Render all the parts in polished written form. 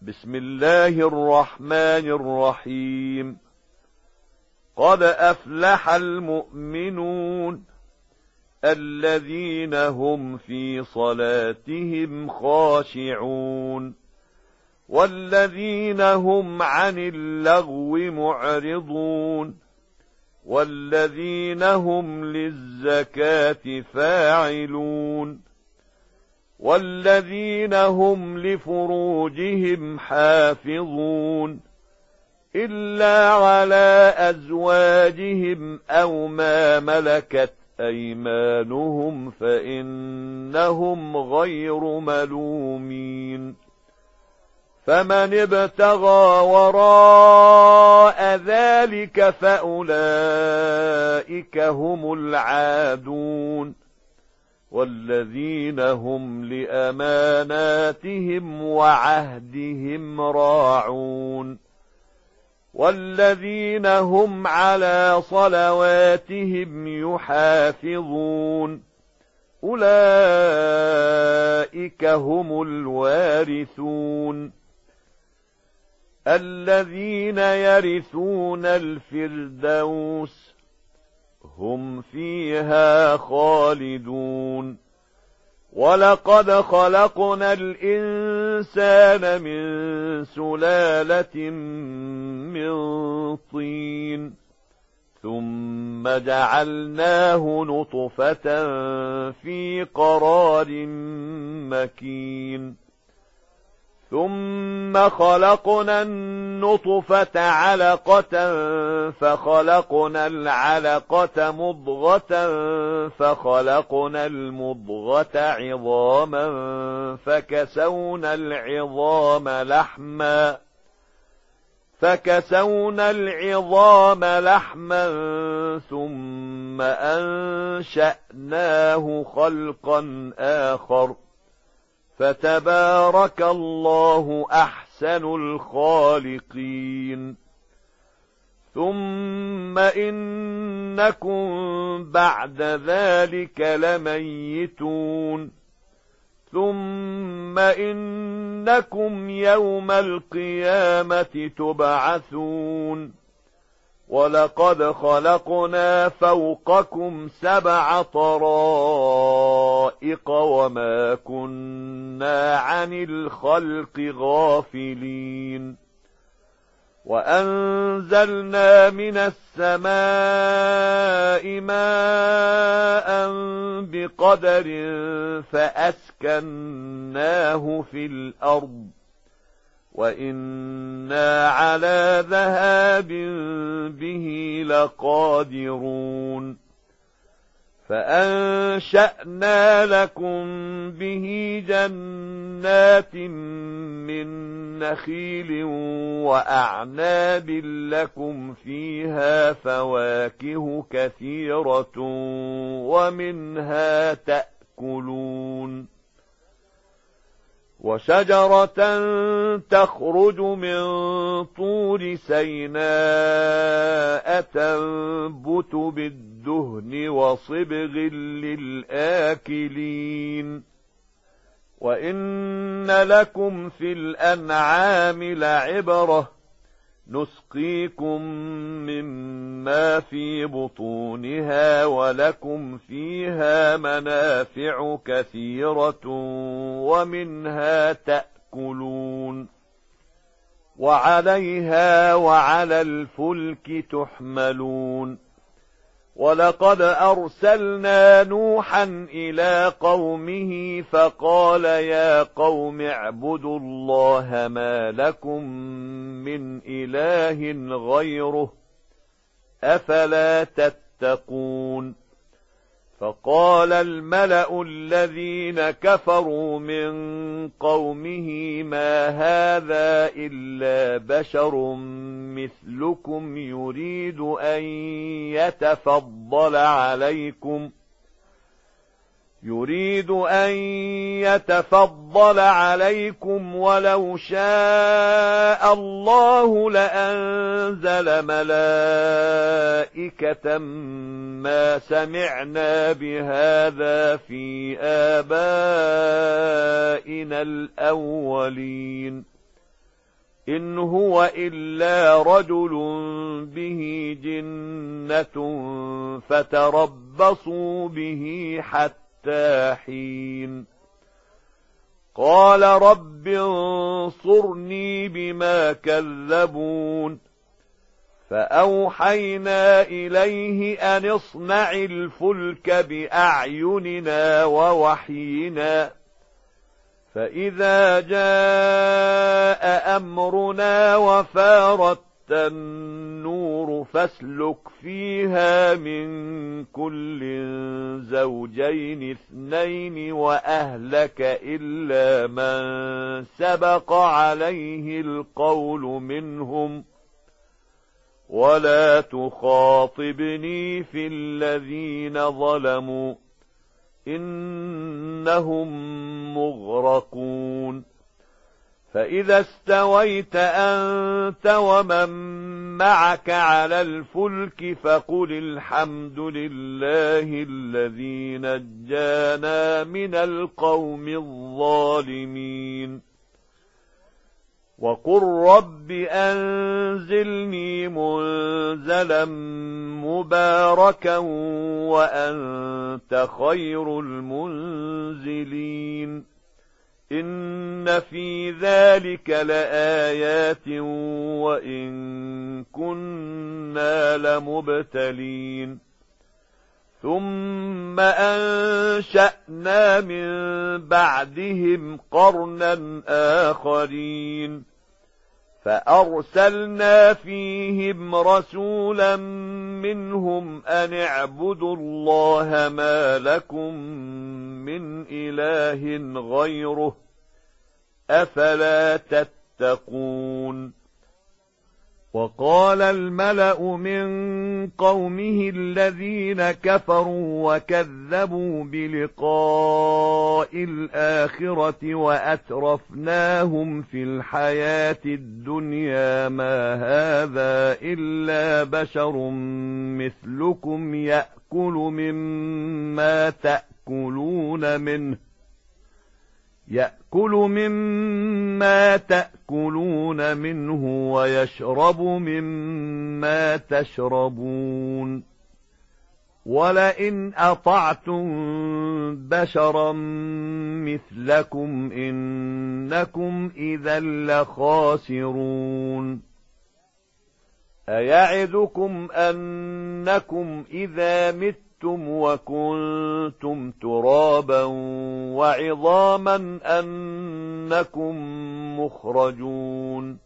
بسم الله الرحمن الرحيم. قد أفلح المؤمنون الذين هم في صلاتهم خاشعون والذين هم عن اللغو معرضون والذين هم للزكاة فاعلون والذين هم لفروجهم حافظون إلا على أزواجهم أو ما ملكت أيمانهم فإنهم غير ملومين. فمن ابتغى وراء ذلك فأولئك هم العادون والذين هم لأماناتهم وعهدهم راعون والذين هم على صلواتهم يحافظون أولئك هم الوارثون الذين يرثون الفردوس هم فيها خالدون. ولقد خلقنا الإنسان من سلالة من طين ثم جعلناه نطفة في قرار مكين ثم خلقنا النطفة علقة فخلقنا العلقة مضغة فخلقنا المضغة عظاما فكسونا العظام لحما ثم أنشأناه خلقا آخر فتبارك الله أحسن الخالقين. ثم إنكم بعد ذلك لميتون ثم إنكم يوم القيامة تبعثون. ولقد خلقنا فوقكم 7 طرائق وما كنا عن الخلق غافلين. وأنزلنا من السماء ماء بقدر فأسكناه في الأرض وإنا على ذهاب به لقادرون. فأنشأنا لكم به جنات من نخيل وأعناب لكم فيها فواكه كثيرة ومنها تأكلون. وشجرة تخرج من طور سيناء تنبت بالدهن وصبغ للآكلين. وإن لكم في الأنعام لعبرة نسقيكم مما في بطونها ولكم فيها منافع كثيرة ومنها تأكلون وعليها وعلى الفلك تحملون. ولقد أرسلنا نوحا إلى قومه فقال يا قوم اعبدوا الله ما لكم من إله غيره أفلا تتقون. فقال الملأ الذين كفروا من قومه ما هذا إلا بشر مثلكم يريد أن يتفضل عليكم ولو شاء الله لأنزل ملائكة ما سمعنا بهذا في آبائنا الأولين إن هو إلا رجل به جنة فتربصوا به حتى حين قال رب انصرني بما كذبون فأوحينا إليه أن اصنع الفلك بأعيننا ووحينا فإذا جاء أمرنا وفارت النور فاسلك فيها من كل زوجين اثنين وأهلك إلا من سبق عليه القول منهم ولا تخاطبني في الذين ظلموا إنهم مغرقون فإذا استويت أنت ومن معك على الفلك فقل الحمد لله الذي نجانا من القوم الظالمين وقل رب أنزلني منزلا مباركا وأنت خير المنزلين إن في ذلك لآيات وإن كنا لمبتلين ثم أنشأنا من بعدهم قرنا آخرين فأرسلنا فيهم رسولا منهم أن اعبدوا الله ما لكم من إله غيره أفلا تتقون وقال الملأ من قومه الذين كفروا وكذبوا بلقاء الآخرة وأترفناهم في الحياة الدنيا ما هذا إلا بشر مثلكم يأكل مما تأكلون منه ويشرب مما تشربون ولئن أطعتم بشرا مثلكم إنكم إذا لخاسرون أيعدكم أنكم إذا متم وكنتم ترابا وعظاما أنكم مخرجون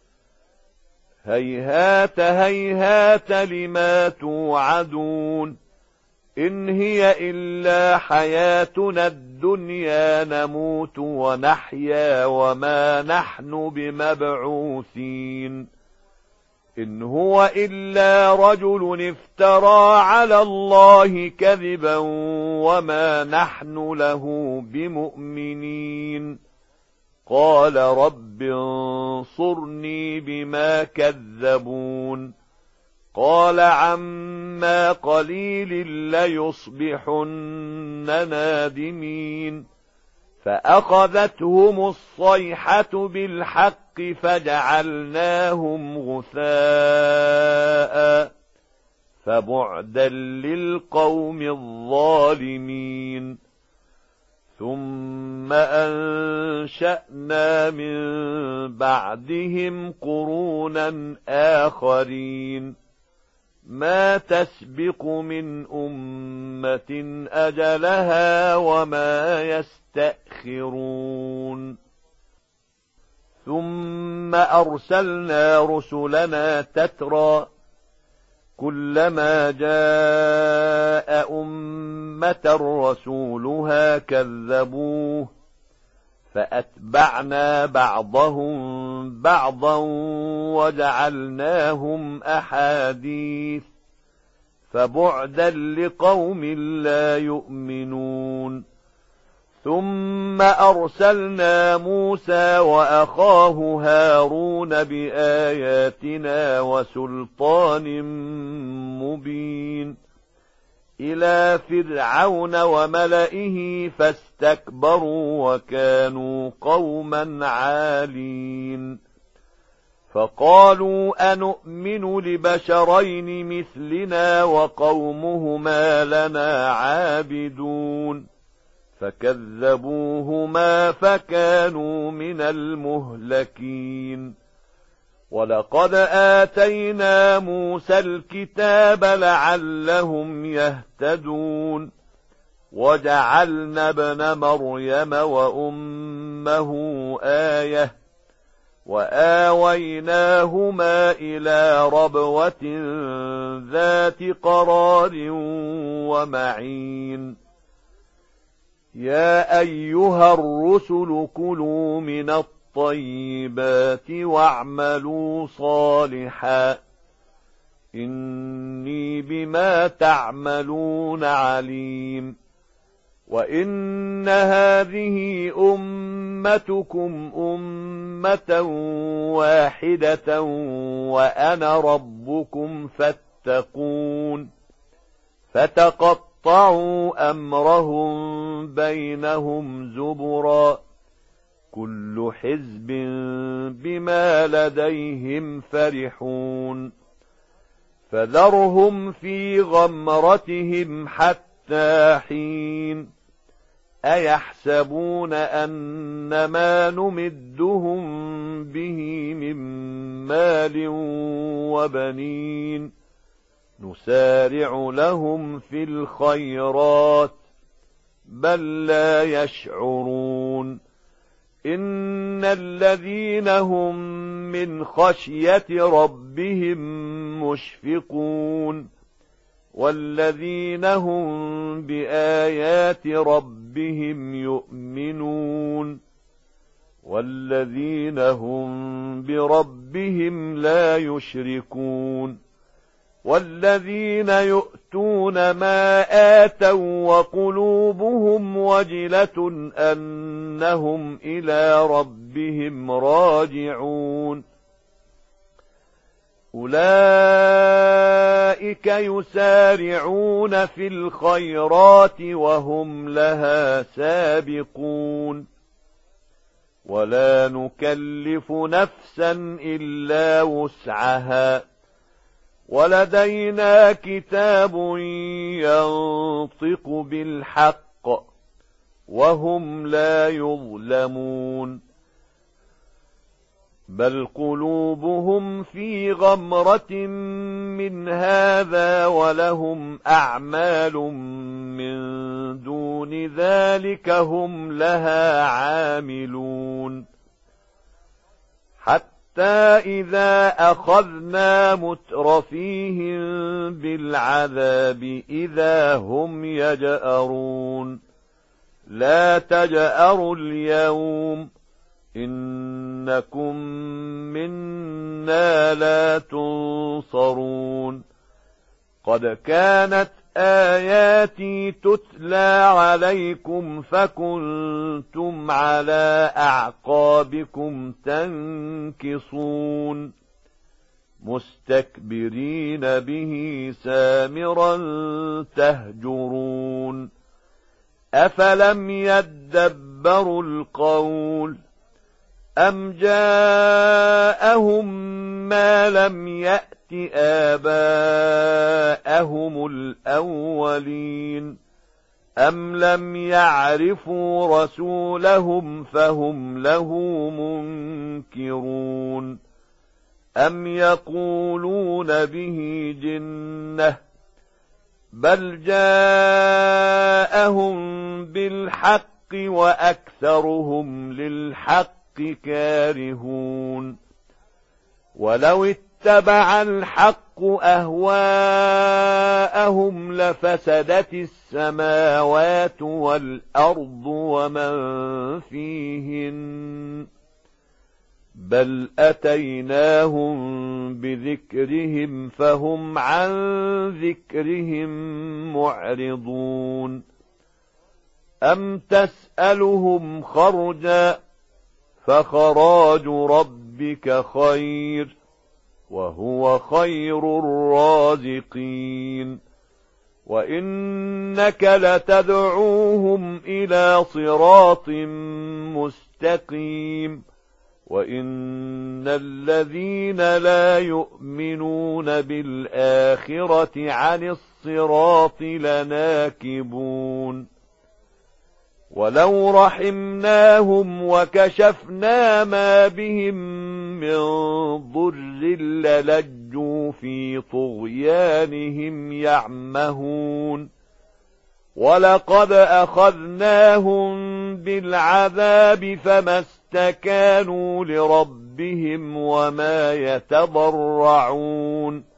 هيهات هيهات لما توعدون إن هي إلا حياتنا الدنيا نموت ونحيا وما نحن بمبعوثين إن هو إلا رجل افترى على الله كذبا وما نحن له بمؤمنين قال رب انصرني بما كذبون قال عما قليل ليصبحن نادمين فأخذتهم الصيحة بالحق فجعلناهم غثاء فبعدا للقوم الظالمين ثم أنشأنا من بعدهم قرونا آخرين ما تسبق من أمة أجلها وما يستأخرون ثم أرسلنا رسلنا تترى كلما جاء أمة رسولها كذبوه فأتبعنا بعضهم بعضا وجعلناهم أحاديث فبعدا لقوم لا يؤمنون ثم أرسلنا موسى وأخاه هارون بآياتنا وسلطان مبين إلى فرعون وملئه فاستكبروا وكانوا قوما عالين فقالوا أنؤمن لبشرين مثلنا وقومهما لنا عابدون فكذبوهما فكانوا من المهلكين ولقد آتينا موسى الكتاب لعلهم يهتدون وجعلنا ابن مريم وأمه آية وآويناهما إلى ربوة ذات قرار ومعين يا أيها الرسل كلوا من الطيبات واعملوا صالحا إني بما تعملون عليم وإن هذه أمتكم أمة واحدة وأنا ربكم فاتقون فتقطعوا أمرهم بينهم زبرا كل حزب بما لديهم فرحون فذرهم في غمرتهم حتى حين أيحسبون أن ما نمدهم به من مال وبنين نسارع لهم في الخيرات بل لا يشعرون إن الذين هم من خشية ربهم مشفقون والذين هم بآيات ربهم يؤمنون والذين هم بربهم لا يشركون والذين يؤتون ما آتوا وقلوبهم وجلة أنهم إلى ربهم راجعون أولئك يسارعون في الخيرات وهم لها سابقون ولا نكلف نفسا إلا وسعها ولدينا كتاب ينطق بالحق وهم لا يظلمون بل قلوبهم في غمرة من هذا ولهم أعمال من دون ذلك هم لها عاملون حتى إذا أخذنا مترفيهم بالعذاب إذا هم يجأرون لا تجأروا اليوم إنكم منا لا تنصرون قد كانت آياتي تتلى عليكم فكنتم على أعقابكم تنكصون مستكبرين به سامرا تهجرون أفلم يدبروا القول أم جاءهم ما لم يأت آباءهم الأولين أم لم يعرفوا رسولهم فهم له منكرون أم يقولون به جنة بل جاءهم بالحق وأكثرهم للحق كارهون ولو اتبع الحق أهواءهم لفسدت السماوات والأرض ومن فيهن بل أتيناهم بذكرهم فهم عن ذكرهم معرضون أم تسألهم خرجا فخراج ربك خير وهو خير الرازقين وإنك لتدعوهم إلى صراط مستقيم وإن الذين لا يؤمنون بالآخرة عن الصراط لناكبون ولو رحمناهم وكشفنا ما بهم من ضر للجوا في طغيانهم يعمهون ولقد أخذناهم بالعذاب فما استكانوا لربهم وما يتضرعون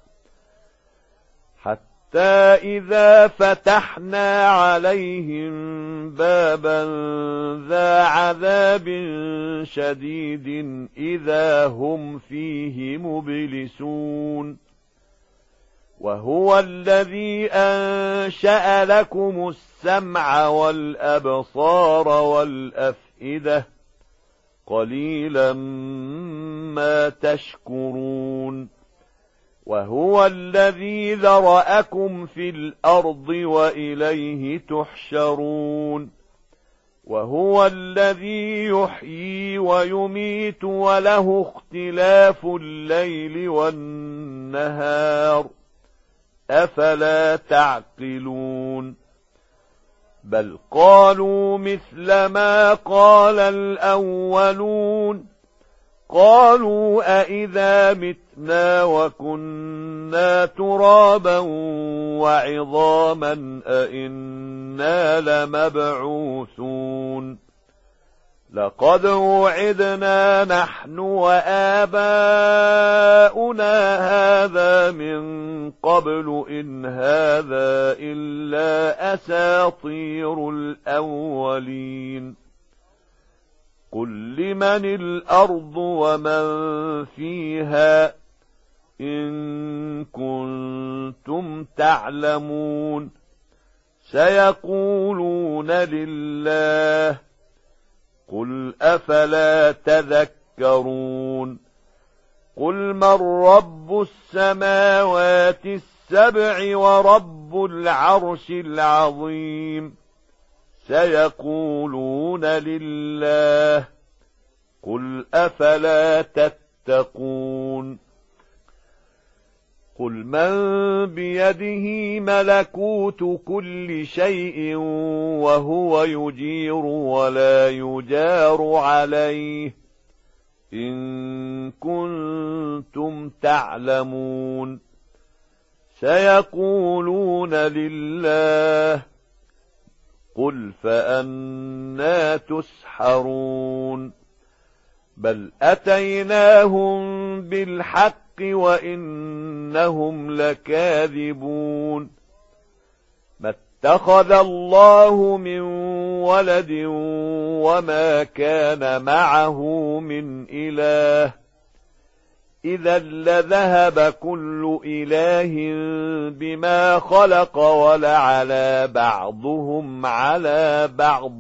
حتى إذا فتحنا عليهم بابا ذا عذاب شديد إذا هم فيه مبلسون وهو الذي أنشأ لكم السمع والأبصار والأفئدة قليلا ما تشكرون وهو الذي ذرأكم في الأرض وإليه تحشرون وهو الذي يحيي ويميت وله اختلاف الليل والنهار أفلا تعقلون بل قالوا مثل ما قال الأولون قالوا أئذا متنا وكنا ترابا وعظاما أئنا لمبعوثون لقد وعدنا نحن وآباؤنا هذا من قبل إن هذا إلا أساطير الأولين قل لمن الأرض ومن فيها إن كنتم تعلمون سيقولون لله قل أفلا تذكرون قل من رب السماوات السبع ورب العرش العظيم سيقولون لله قل أفلا تتقون قل من بيده ملكوت كل شيء وهو يجير ولا يجار عليه إن كنتم تعلمون سيقولون لله قل فأنى تسحرون بل أتيناهم بالحق وإنهم لكاذبون ما اتخذ الله من ولد وما كان معه من إله إذا لذهب كل إله بما خلق ولعلى بعضهم على بعض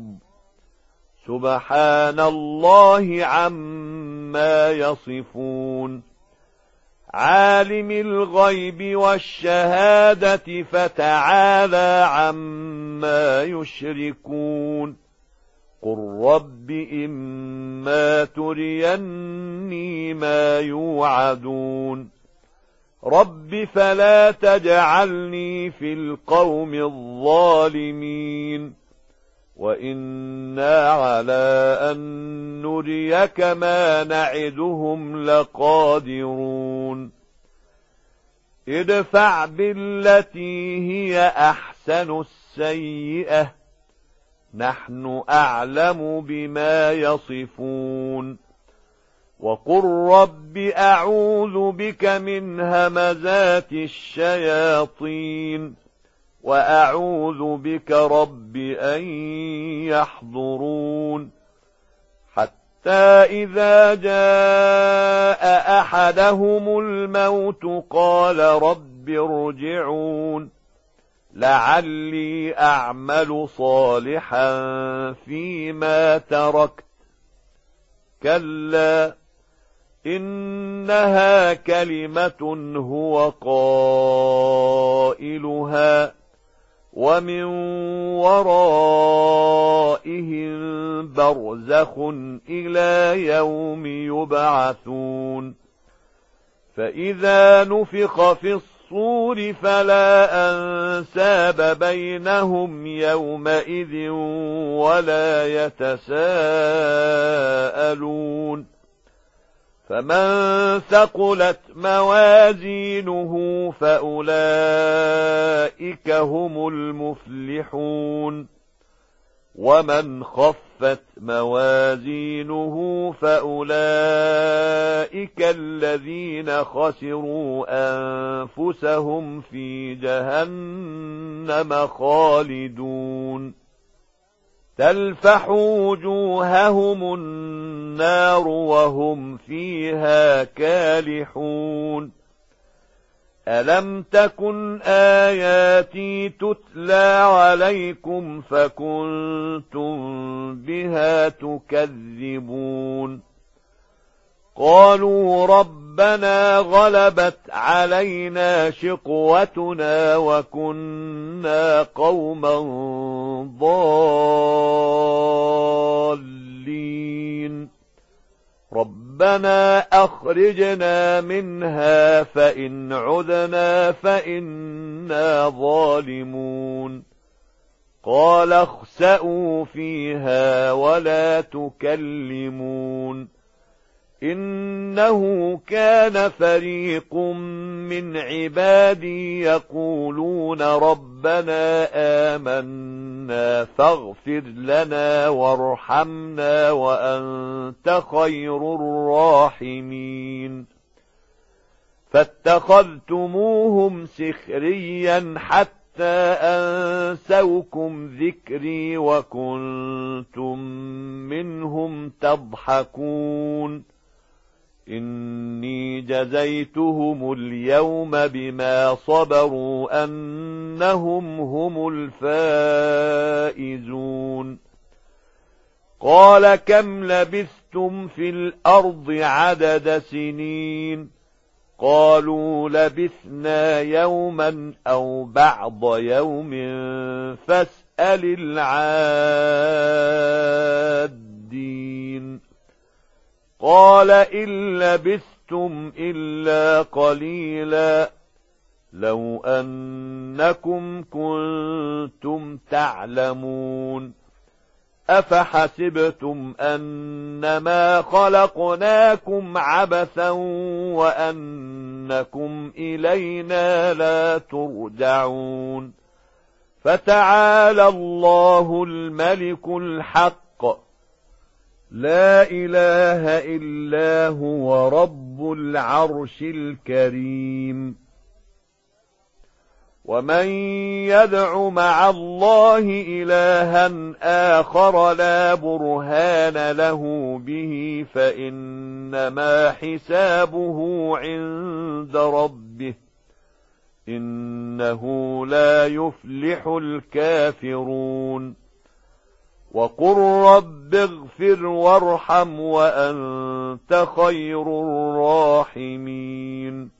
سبحان الله عما يصفون عالم الغيب والشهادة فتعالى عما يشركون قل رب إما تريني ما يوعدون رب فلا تجعلني في القوم الظالمين وإنا على أن نريك ما نعدهم لقادرون ادفع بالتي هي أحسن السيئة نحن أعلم بما يصفون وقل رب أعوذ بك من همزات الشياطين وأعوذ بك رب أن يحضرون حتى إذا جاء أحدهم الموت قال رب ارجعون لعلي أعمل صالحا فيما تركت كلا إنها كلمة هو قائلها ومن ورائهم برزخ إلى يوم يبعثون فإذا نفخ في الصور فلا أنساب بينهم يومئذ ولا يتساءلون فمن ثقلت موازينه فأولئك هم المفلحون ومن خفت موازينه فأولئك الذين خسروا أنفسهم في جهنم خالدون تلفح وجوههم النار وهم فيها كالحون ألم تكن آياتي تتلى عليكم فكنتم بها تكذبون قالوا ربنا غلبت علينا شقوتنا وكنا قوما ضالين ربنا أخرجنا منها فإن عدنا فإنا ظالمون قال اخسئوا فيها ولا تكلمون إنه كان فريق من عبادي يقولون ربنا آمنا فاغفر لنا وارحمنا وأنت خير الراحمين فاتخذتموهم سخريا حتى أنسوكم ذكري وكنتم منهم تضحكون إني جزيتهم اليوم بما صبروا أنهم هم الفائزون قال كم لبثتم في الأرض عدد سنين قالوا لبثنا يوما أو بعض يوم فاسأل العادين قال إن لبثتم إلا قليلا لو أنكم كنتم تعلمون أفحسبتم أنما خلقناكم عبثا وأنكم إلينا لا ترجعون فتعالى الله الملك الحق لا إله إلا هو رب العرش الكريم ومن يدع مع الله إلها آخر لا برهان له به فإنما حسابه عند ربه إنه لا يفلح الكافرون وقل رب اغفر وارحم وأنت خير الراحمين